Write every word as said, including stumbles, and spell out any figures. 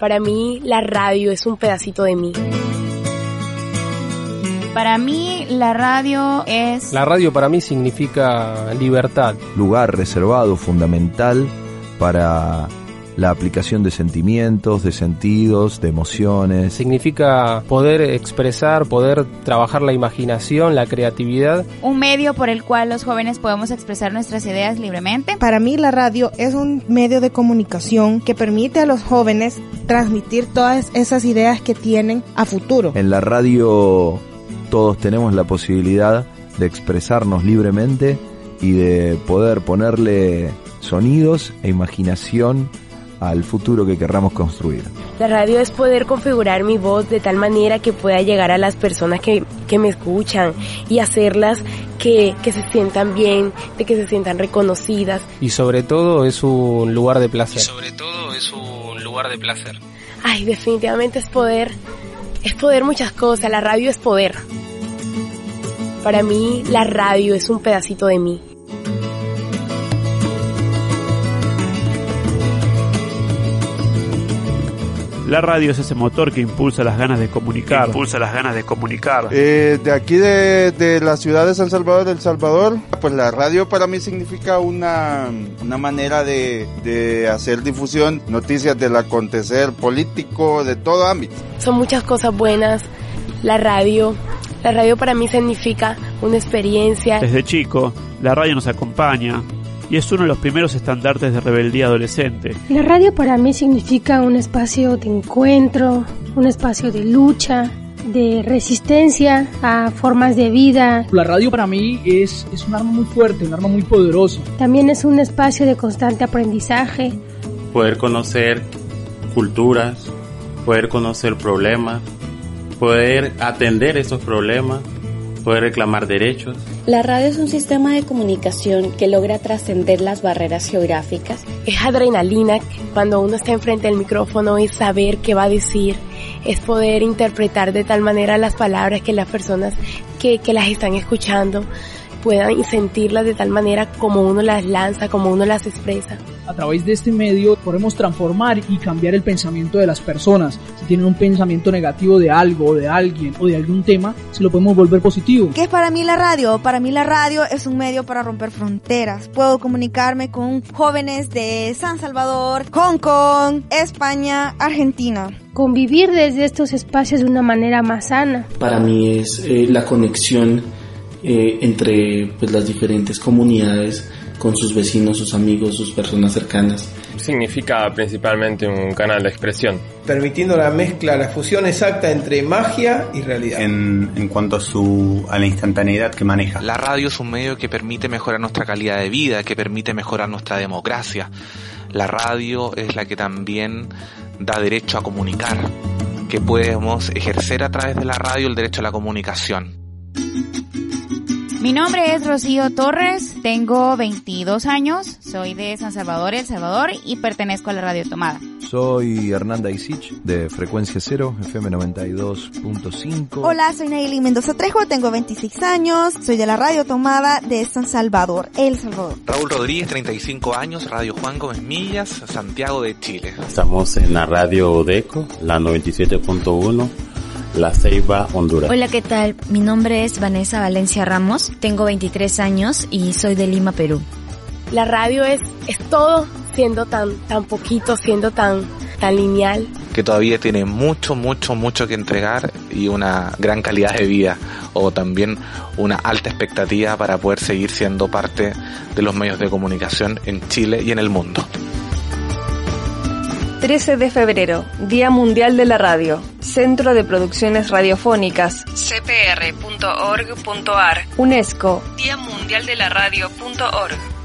Para mí, la radio es un pedacito de mí. Para mí, la radio es... La radio para mí significa libertad. Lugar reservado, fundamental para la aplicación de sentimientos, de sentidos, de emociones. Significa poder expresar, poder trabajar la imaginación, la creatividad. Un medio por el cual los jóvenes podemos expresar nuestras ideas libremente. Para mí la radio es un medio de comunicación que permite a los jóvenes transmitir todas esas ideas que tienen a futuro. En la radio todos tenemos la posibilidad de expresarnos libremente y de poder ponerle sonidos e imaginación al futuro que querramos construir. La radio es poder configurar mi voz de tal manera que pueda llegar a las personas que, que me escuchan y hacerlas que, que se sientan bien, de que se sientan reconocidas. Y sobre todo es un lugar de placer. Y sobre todo es un lugar de placer. Ay, definitivamente es poder, es poder muchas cosas, la radio es poder. Para mí, la radio es un pedacito de mí. La radio es ese motor que impulsa las ganas de comunicar. Impulsa las ganas de comunicar. Eh, de aquí de, de la ciudad de San Salvador, El Salvador, pues la radio para mí significa una, una manera de, de hacer difusión, noticias del acontecer político, de todo ámbito. Son muchas cosas buenas. La radio, la radio para mí significa una experiencia. Desde chico, la radio nos acompaña. Y es uno de los primeros estandartes de rebeldía adolescente. La radio para mí significa un espacio de encuentro, un espacio de lucha, de resistencia a formas de vida. La radio para mí es, es un arma muy fuerte, un arma muy poderosa. También es un espacio de constante aprendizaje. Poder conocer culturas, poder conocer problemas, poder atender esos problemas, poder reclamar derechos. La radio es un sistema de comunicación que logra trascender las barreras geográficas. Es adrenalina cuando uno está enfrente del micrófono, es saber qué va a decir, es poder interpretar de tal manera las palabras que las personas que, que las están escuchando puedan sentirlas de tal manera como uno las lanza, como uno las expresa. A través de este medio podemos transformar y cambiar el pensamiento de las personas. Si tienen un pensamiento negativo de algo, o de alguien, o de algún tema, se lo podemos volver positivo. ¿Qué es para mí la radio? Para mí la radio es un medio para romper fronteras. Puedo comunicarme con jóvenes de San Salvador, Hong Kong, España, Argentina. Convivir desde estos espacios de una manera más sana. Para mí es eh, la conexión eh, entre pues, las diferentes comunidades con sus vecinos, sus amigos, sus personas cercanas. Significa principalmente un canal de expresión, permitiendo la mezcla, la fusión exacta entre magia y realidad. En, en cuanto a, su, a la instantaneidad que maneja. La radio es un medio que permite mejorar nuestra calidad de vida, que permite mejorar nuestra democracia. La radio es la que también da derecho a comunicar, que podemos ejercer a través de la radio el derecho a la comunicación. Mi nombre es Rocío Torres, tengo veintidós años, soy de San Salvador, El Salvador y pertenezco a la Radio Tomada. Soy Hernanda Isich de Frecuencia Cero, F M noventa y dos punto cinco. Hola, soy Nayeli Mendoza Trejo, tengo veintiséis años, soy de la Radio Tomada de San Salvador, El Salvador. Raúl Rodríguez, treinta y cinco años, Radio Juan Gómez Millas, Santiago de Chile. Estamos en la Radio Deco, la noventa y siete punto uno. La Ceiba, Honduras. Hola, ¿qué tal? Mi nombre es Vanessa Valencia Ramos, tengo veintitrés años y soy de Lima, Perú. La radio es, es todo siendo tan, tan poquito, siendo tan, tan lineal. Que todavía tiene mucho, mucho, mucho que entregar y una gran calidad de vida o también una alta expectativa para poder seguir siendo parte de los medios de comunicación en Chile y en el mundo. trece de febrero, Día Mundial de la Radio, Centro de Producciones Radiofónicas, c p r punto org punto a r, UNESCO, Día Mundial de la Radio punto org.